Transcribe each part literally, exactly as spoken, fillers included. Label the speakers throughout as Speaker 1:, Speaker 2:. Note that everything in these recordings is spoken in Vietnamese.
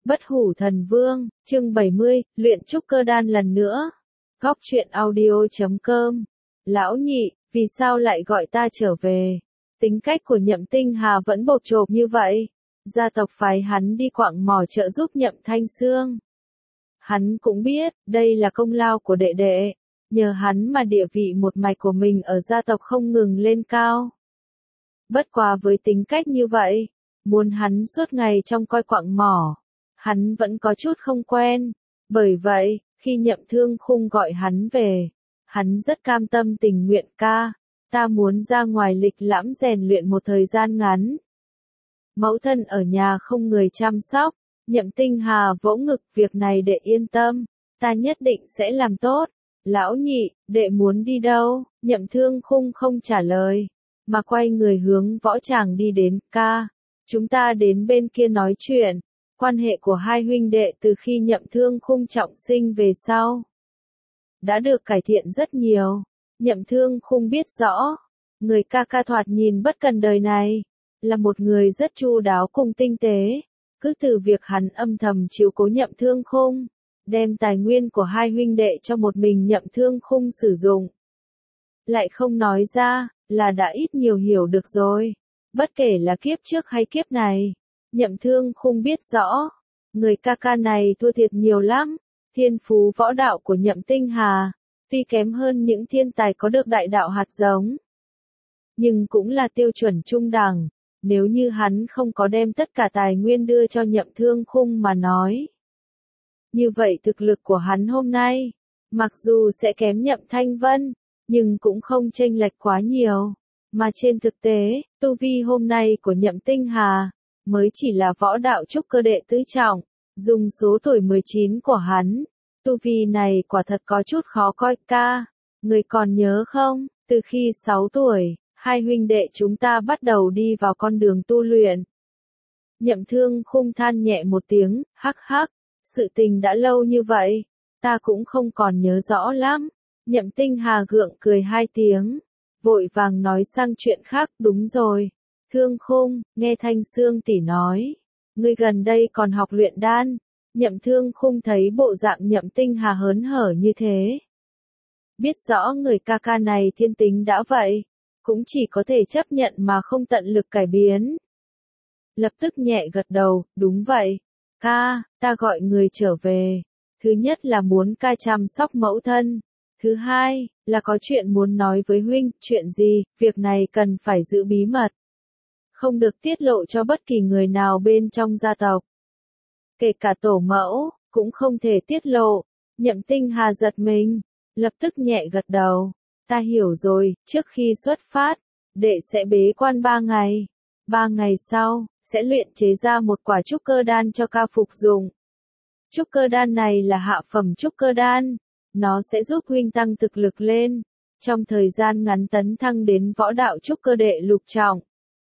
Speaker 1: Bất hủ thần vương, chương bảy mươi, luyện trúc cơ đan lần nữa. Góc truyện audio chấm com. Lão nhị, vì sao lại gọi ta trở về? Tính cách của Nhậm Tinh Hà vẫn bộp chộp như vậy. Gia tộc phái hắn đi quạng mỏ trợ giúp Nhậm Thanh Sương. Hắn cũng biết, đây là công lao của đệ đệ. Nhờ hắn mà địa vị một mạch của mình ở gia tộc không ngừng lên cao. Bất quá với tính cách như vậy, muốn hắn suốt ngày trong coi quạng mỏ, hắn vẫn có chút không quen. Bởi vậy, khi Nhậm Thương Khung gọi hắn về, hắn rất cam tâm tình nguyện. Ca, ta muốn ra ngoài lịch lãm rèn luyện một thời gian ngắn. Mẫu thân ở nhà không người chăm sóc. Nhậm Tinh Hà vỗ ngực, việc này đệ yên tâm, ta nhất định sẽ làm tốt. Lão nhị, đệ muốn đi đâu? Nhậm Thương Khung không trả lời, mà quay người hướng võ tràng đi đến. Ca, chúng ta đến bên kia nói chuyện. Quan hệ của hai huynh đệ từ khi Nhậm Thương Khung trọng sinh về sau đã được cải thiện rất nhiều. Nhậm Thương Khung biết rõ, người ca ca thoạt nhìn bất cần đời này, là một người rất chu đáo cùng tinh tế. Cứ từ việc hắn âm thầm chiếu cố Nhậm Thương Khung, đem tài nguyên của hai huynh đệ cho một mình Nhậm Thương Khung sử dụng, lại không nói ra, là đã ít nhiều hiểu được rồi. Bất kể là kiếp trước hay kiếp này, Nhậm Thương Khung biết rõ, người ca ca này thua thiệt nhiều lắm. Thiên phú võ đạo của Nhậm Tinh Hà, tuy kém hơn những thiên tài có được đại đạo hạt giống, nhưng cũng là tiêu chuẩn trung đẳng. Nếu như hắn không có đem tất cả tài nguyên đưa cho Nhậm Thương Khung mà nói, như vậy thực lực của hắn hôm nay, mặc dù sẽ kém Nhậm Thanh Vân, nhưng cũng không chênh lệch quá nhiều. Mà trên thực tế, tu vi hôm nay của Nhậm Tinh Hà, mới chỉ là võ đạo trúc cơ đệ tứ trọng. Dùng số tuổi mười chín của hắn, tu vi này quả thật có chút khó coi. Ca, người còn nhớ không, từ khi sáu tuổi, hai huynh đệ chúng ta bắt đầu đi vào con đường tu luyện. Nhậm Thương Khung than nhẹ một tiếng, hắc hắc, sự tình đã lâu như vậy, ta cũng không còn nhớ rõ lắm. Nhậm Tinh Hà gượng cười hai tiếng, vội vàng nói sang chuyện khác. Đúng rồi, Thương Khung, nghe Thanh Sương tỷ nói, ngươi gần đây còn học luyện đan. Nhậm Thương Khung thấy bộ dạng Nhậm Tinh Hà hớn hở như thế, biết rõ người ca ca này thiên tính đã vậy, cũng chỉ có thể chấp nhận mà không tận lực cải biến. Lập tức nhẹ gật đầu, đúng vậy. Ca, ta gọi người trở về. Thứ nhất là muốn ca chăm sóc mẫu thân. Thứ hai, là có chuyện muốn nói với huynh. Chuyện gì? Việc này cần phải giữ bí mật, không được tiết lộ cho bất kỳ người nào bên trong gia tộc. Kể cả tổ mẫu, cũng không thể tiết lộ. Nhậm Tinh Hà giật mình, lập tức nhẹ gật đầu. Ta hiểu rồi, trước khi xuất phát, đệ sẽ bế quan ba ngày. Ba ngày sau, sẽ luyện chế ra một quả trúc cơ đan cho ca phục dụng. Trúc cơ đan này là hạ phẩm trúc cơ đan, nó sẽ giúp huynh tăng thực lực lên, trong thời gian ngắn tấn thăng đến võ đạo trúc cơ đệ lục trọng.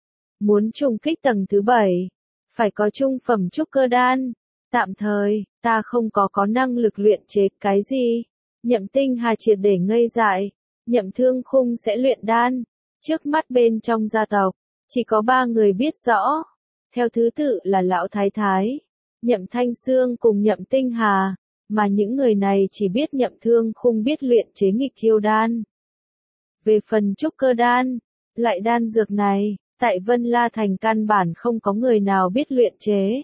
Speaker 1: Muốn trùng kích tầng thứ bảy, phải có trung phẩm trúc cơ đan. Tạm thời, ta không có có năng lực luyện chế. Cái gì? Nhậm Tinh Hà triệt để ngây dại. Nhậm Thương Khung sẽ luyện đan. Trước mắt bên trong gia tộc, chỉ có ba người biết rõ. Theo thứ tự là Lão Thái Thái, Nhậm Thanh Sương cùng Nhậm Tinh Hà. Mà những người này chỉ biết Nhậm Thương Khung biết luyện chế nghịch thiêu đan. Về phần trúc cơ đan, loại đan dược này, tại Vân La Thành căn bản không có người nào biết luyện chế.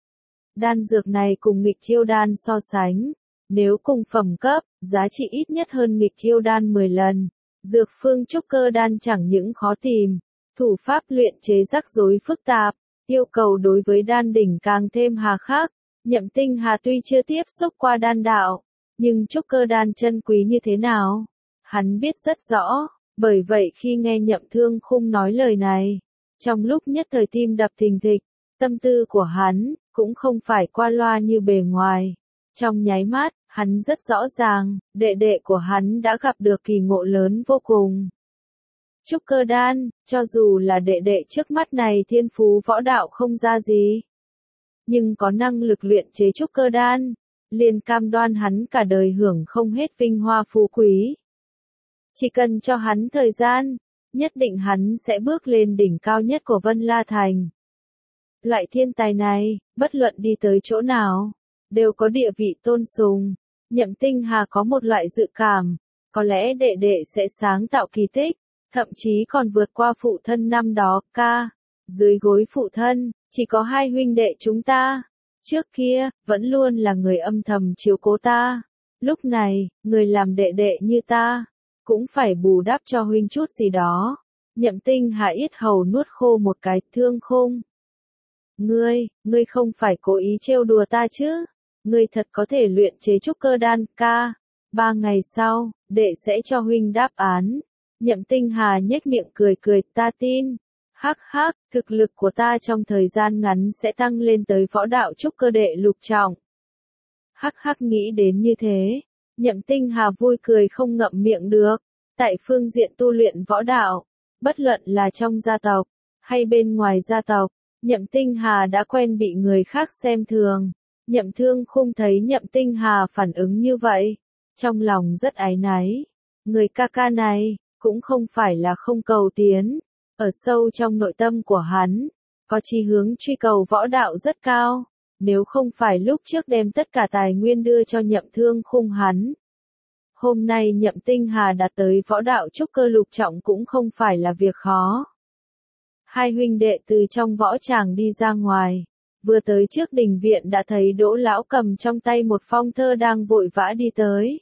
Speaker 1: Đan dược này cùng nghịch thiêu đan so sánh, nếu cùng phẩm cấp, giá trị ít nhất hơn nghịch thiêu đan mười lần. Dược phương trúc cơ đan chẳng những khó tìm, thủ pháp luyện chế rắc rối phức tạp, yêu cầu đối với đan đỉnh càng thêm hà khắc. Nhậm Tinh Hà tuy chưa tiếp xúc qua đan đạo, nhưng trúc cơ đan chân quý như thế nào, hắn biết rất rõ. Bởi vậy khi nghe Nhậm Thương Khung nói lời này, trong lúc nhất thời tim đập thình thịch, tâm tư của hắn cũng không phải qua loa như bề ngoài. Trong nháy mắt, hắn rất rõ ràng, đệ đệ của hắn đã gặp được kỳ ngộ lớn vô cùng. Trúc cơ đan, cho dù là đệ đệ trước mắt này thiên phú võ đạo không ra gì, nhưng có năng lực luyện chế trúc cơ đan, liền cam đoan hắn cả đời hưởng không hết vinh hoa phú quý. Chỉ cần cho hắn thời gian, nhất định hắn sẽ bước lên đỉnh cao nhất của Vân La Thành. Loại thiên tài này, bất luận đi tới chỗ nào, đều có địa vị tôn sùng. Nhậm Tinh Hà có một loại dự cảm, có lẽ đệ đệ sẽ sáng tạo kỳ tích, thậm chí còn vượt qua phụ thân năm đó. Ca, dưới gối phụ thân, chỉ có hai huynh đệ chúng ta. Trước kia, vẫn luôn là người âm thầm chiếu cố ta. Lúc này, người làm đệ đệ như ta, cũng phải bù đắp cho huynh chút gì đó. Nhậm Tinh Hà yết hầu nuốt khô một cái, Thương Khung. Ngươi, ngươi không phải cố ý trêu đùa ta chứ? Ngươi thật có thể luyện chế trúc cơ đan. Ca, ba ngày sau, đệ sẽ cho huynh đáp án. Nhậm Tinh Hà nhếch miệng cười cười, ta tin. Hắc hắc, thực lực của ta trong thời gian ngắn sẽ tăng lên tới võ đạo trúc cơ đệ lục trọng. Hắc hắc, nghĩ đến như thế, Nhậm Tinh Hà vui cười không ngậm miệng được. Tại phương diện tu luyện võ đạo, bất luận là trong gia tộc, hay bên ngoài gia tộc, Nhậm Tinh Hà đã quen bị người khác xem thường. Nhậm Thương Khung thấy Nhậm Tinh Hà phản ứng như vậy, trong lòng rất áy náy. Người ca ca này, cũng không phải là không cầu tiến. Ở sâu trong nội tâm của hắn, có chí hướng truy cầu võ đạo rất cao. Nếu không phải lúc trước đem tất cả tài nguyên đưa cho Nhậm Thương Khung hắn, hôm nay Nhậm Tinh Hà đạt tới võ đạo trúc cơ lục trọng cũng không phải là việc khó. Hai huynh đệ từ trong võ tràng đi ra ngoài, vừa tới trước đình viện đã thấy Đỗ lão cầm trong tay một phong thơ đang vội vã đi tới.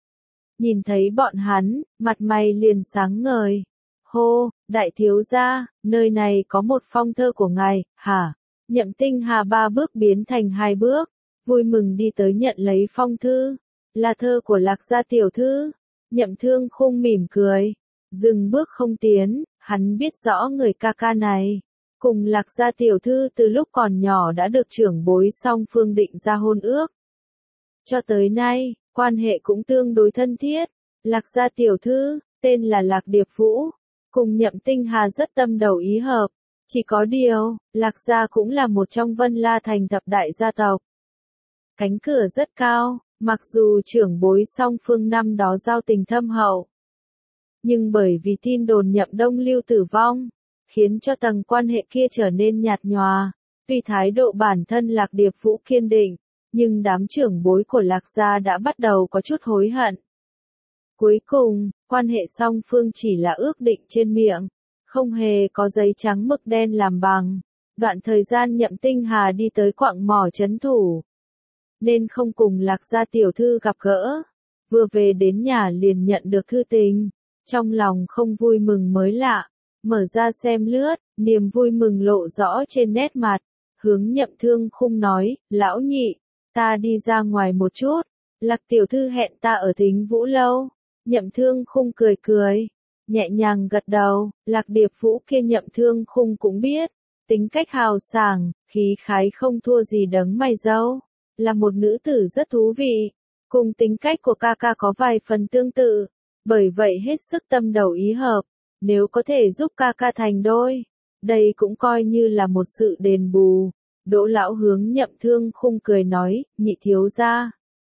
Speaker 1: Nhìn thấy bọn hắn, mặt mày liền sáng ngời. Hô, đại thiếu gia, nơi này có một phong thơ của ngài, hả? Nhậm Tinh Hà ba bước biến thành hai bước, vui mừng đi tới nhận lấy phong thư. Là thơ của Lạc gia tiểu thư. Nhậm Thương Khung mỉm cười, dừng bước không tiến. Hắn biết rõ người ca ca này, cùng Lạc gia tiểu thư từ lúc còn nhỏ đã được trưởng bối song phương định ra hôn ước. Cho tới nay, quan hệ cũng tương đối thân thiết. Lạc gia tiểu thư, tên là Lạc Điệp Vũ, cùng Nhậm Tinh Hà rất tâm đầu ý hợp. Chỉ có điều, Lạc gia cũng là một trong Vân La thành thập đại gia tộc. Cánh cửa rất cao, mặc dù trưởng bối song phương năm đó giao tình thâm hậu, nhưng bởi vì tin đồn Nhậm Đông Lưu tử vong, khiến cho tầng quan hệ kia trở nên nhạt nhòa. Tuy thái độ bản thân Lạc Điệp Vũ kiên định, nhưng đám trưởng bối của Lạc gia đã bắt đầu có chút hối hận. Cuối cùng, quan hệ song phương chỉ là ước định trên miệng, không hề có giấy trắng mực đen làm bằng. Đoạn thời gian Nhậm Tinh Hà đi tới quặng mỏ trấn thủ, nên không cùng Lạc gia tiểu thư gặp gỡ. Vừa về đến nhà liền nhận được thư tình, trong lòng không vui mừng mới lạ. Mở ra xem lướt, niềm vui mừng lộ rõ trên nét mặt. Hướng Nhậm Thương Khung nói, lão nhị, ta đi ra ngoài một chút. Lạc tiểu thư hẹn ta ở Thính Vũ lâu. Nhậm Thương Khung cười cười, nhẹ nhàng gật đầu. Lạc Điệp Vũ kia Nhậm Thương Khung cũng biết, tính cách hào sảng, khí khái không thua gì đấng mày râu, là một nữ tử rất thú vị, cùng tính cách của ca ca có vài phần tương tự, bởi vậy hết sức tâm đầu ý hợp. Nếu có thể giúp ca ca thành đôi, đây cũng coi như là một sự đền bù. Đỗ lão hướng Nhậm Thương Khung cười nói, nhị thiếu gia,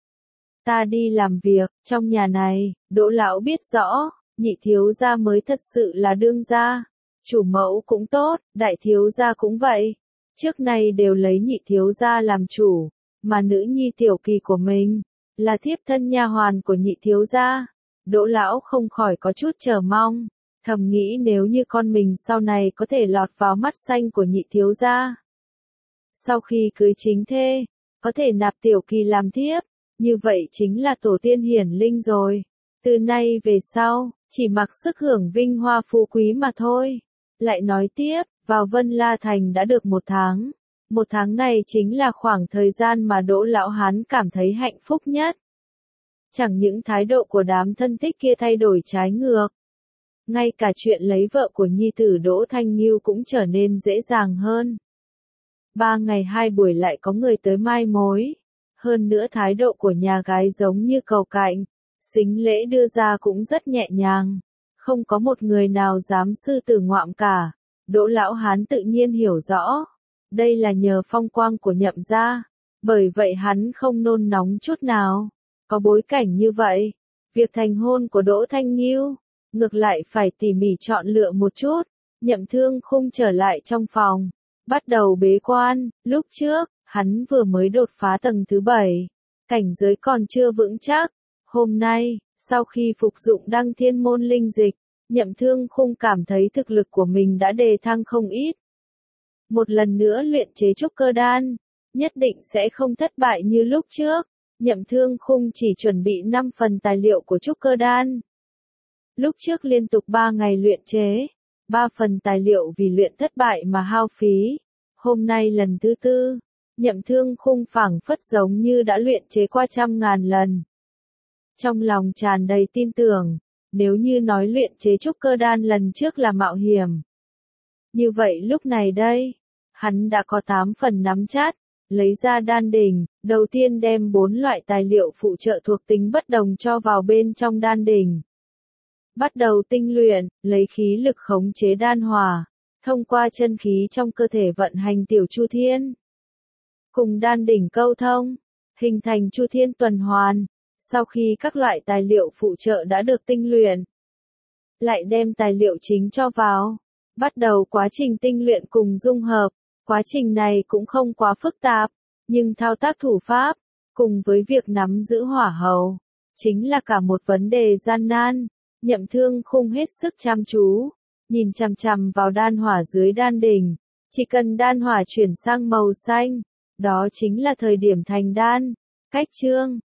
Speaker 1: ta đi làm việc, trong nhà này, Đỗ lão biết rõ, nhị thiếu gia mới thật sự là đương gia. Chủ mẫu cũng tốt, đại thiếu gia cũng vậy. Trước nay đều lấy nhị thiếu gia làm chủ, mà nữ nhi tiểu kỳ của mình, là thiếp thân nha hoàn của nhị thiếu gia. Đỗ lão không khỏi có chút chờ mong, thầm nghĩ nếu như con mình sau này có thể lọt vào mắt xanh của nhị thiếu gia. Sau khi cưới chính thê, có thể nạp tiểu kỳ làm thiếp, như vậy chính là tổ tiên hiển linh rồi. Từ nay về sau, chỉ mặc sức hưởng vinh hoa phú quý mà thôi. Lại nói tiếp, vào Vân La Thành đã được một tháng. Một tháng này chính là khoảng thời gian mà Đỗ lão hán cảm thấy hạnh phúc nhất. Chẳng những thái độ của đám thân thích kia thay đổi trái ngược, ngay cả chuyện lấy vợ của nhi tử Đỗ Thanh Nghiêu cũng trở nên dễ dàng hơn. Ba ngày hai buổi lại có người tới mai mối. Hơn nữa thái độ của nhà gái giống như cầu cạnh, sính lễ đưa ra cũng rất nhẹ nhàng. Không có một người nào dám sư tử ngoạm cả. Đỗ lão hán tự nhiên hiểu rõ, đây là nhờ phong quang của Nhậm gia, bởi vậy hắn không nôn nóng chút nào. Có bối cảnh như vậy, việc thành hôn của Đỗ Thanh Nghiêu, ngược lại phải tỉ mỉ chọn lựa một chút. Nhậm Thương Khung trở lại trong phòng, bắt đầu bế quan. Lúc trước, hắn vừa mới đột phá tầng thứ bảy, cảnh giới còn chưa vững chắc. Hôm nay, sau khi phục dụng Đăng Thiên Môn linh dịch, Nhậm Thương Khung cảm thấy thực lực của mình đã đề thăng không ít. Một lần nữa luyện chế trúc cơ đan, nhất định sẽ không thất bại như lúc trước. Nhậm Thương Khung chỉ chuẩn bị năm phần tài liệu của trúc cơ đan. Lúc trước liên tục ba ngày luyện chế, ba phần tài liệu vì luyện thất bại mà hao phí. Hôm nay lần thứ tư, Nhậm Thương Khung phảng phất giống như đã luyện chế qua trăm ngàn lần. Trong lòng tràn đầy tin tưởng, nếu như nói luyện chế trúc cơ đan lần trước là mạo hiểm. Như vậy lúc này đây, hắn đã có tám phần nắm chắc, lấy ra đan đỉnh, đầu tiên đem bốn loại tài liệu phụ trợ thuộc tính bất đồng cho vào bên trong đan đỉnh. Bắt đầu tinh luyện, lấy khí lực khống chế đan hỏa, thông qua chân khí trong cơ thể vận hành tiểu chu thiên. Cùng đan đỉnh câu thông, hình thành chu thiên tuần hoàn. Sau khi các loại tài liệu phụ trợ đã được tinh luyện, lại đem tài liệu chính cho vào, bắt đầu quá trình tinh luyện cùng dung hợp. Quá trình này cũng không quá phức tạp, nhưng thao tác thủ pháp, cùng với việc nắm giữ hỏa hầu, chính là cả một vấn đề gian nan. Nhậm Thương Khung hết sức chăm chú, nhìn chằm chằm vào đan hỏa dưới đan đỉnh, chỉ cần đan hỏa chuyển sang màu xanh, đó chính là thời điểm thành đan. Cách chương